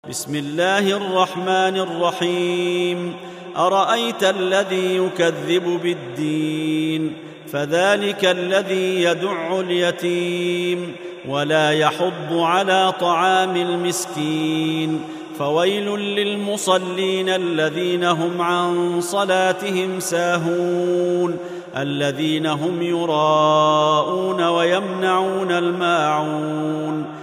بسم الله الرحمن الرحيم. أرأيت الذي يكذب بالدين فذلك الذي يدع اليتيم ولا يحض على طعام المسكين. فويل للمصلين الذين هم عن صلاتهم ساهون الذين هم يراءون ويمنعون الماعون.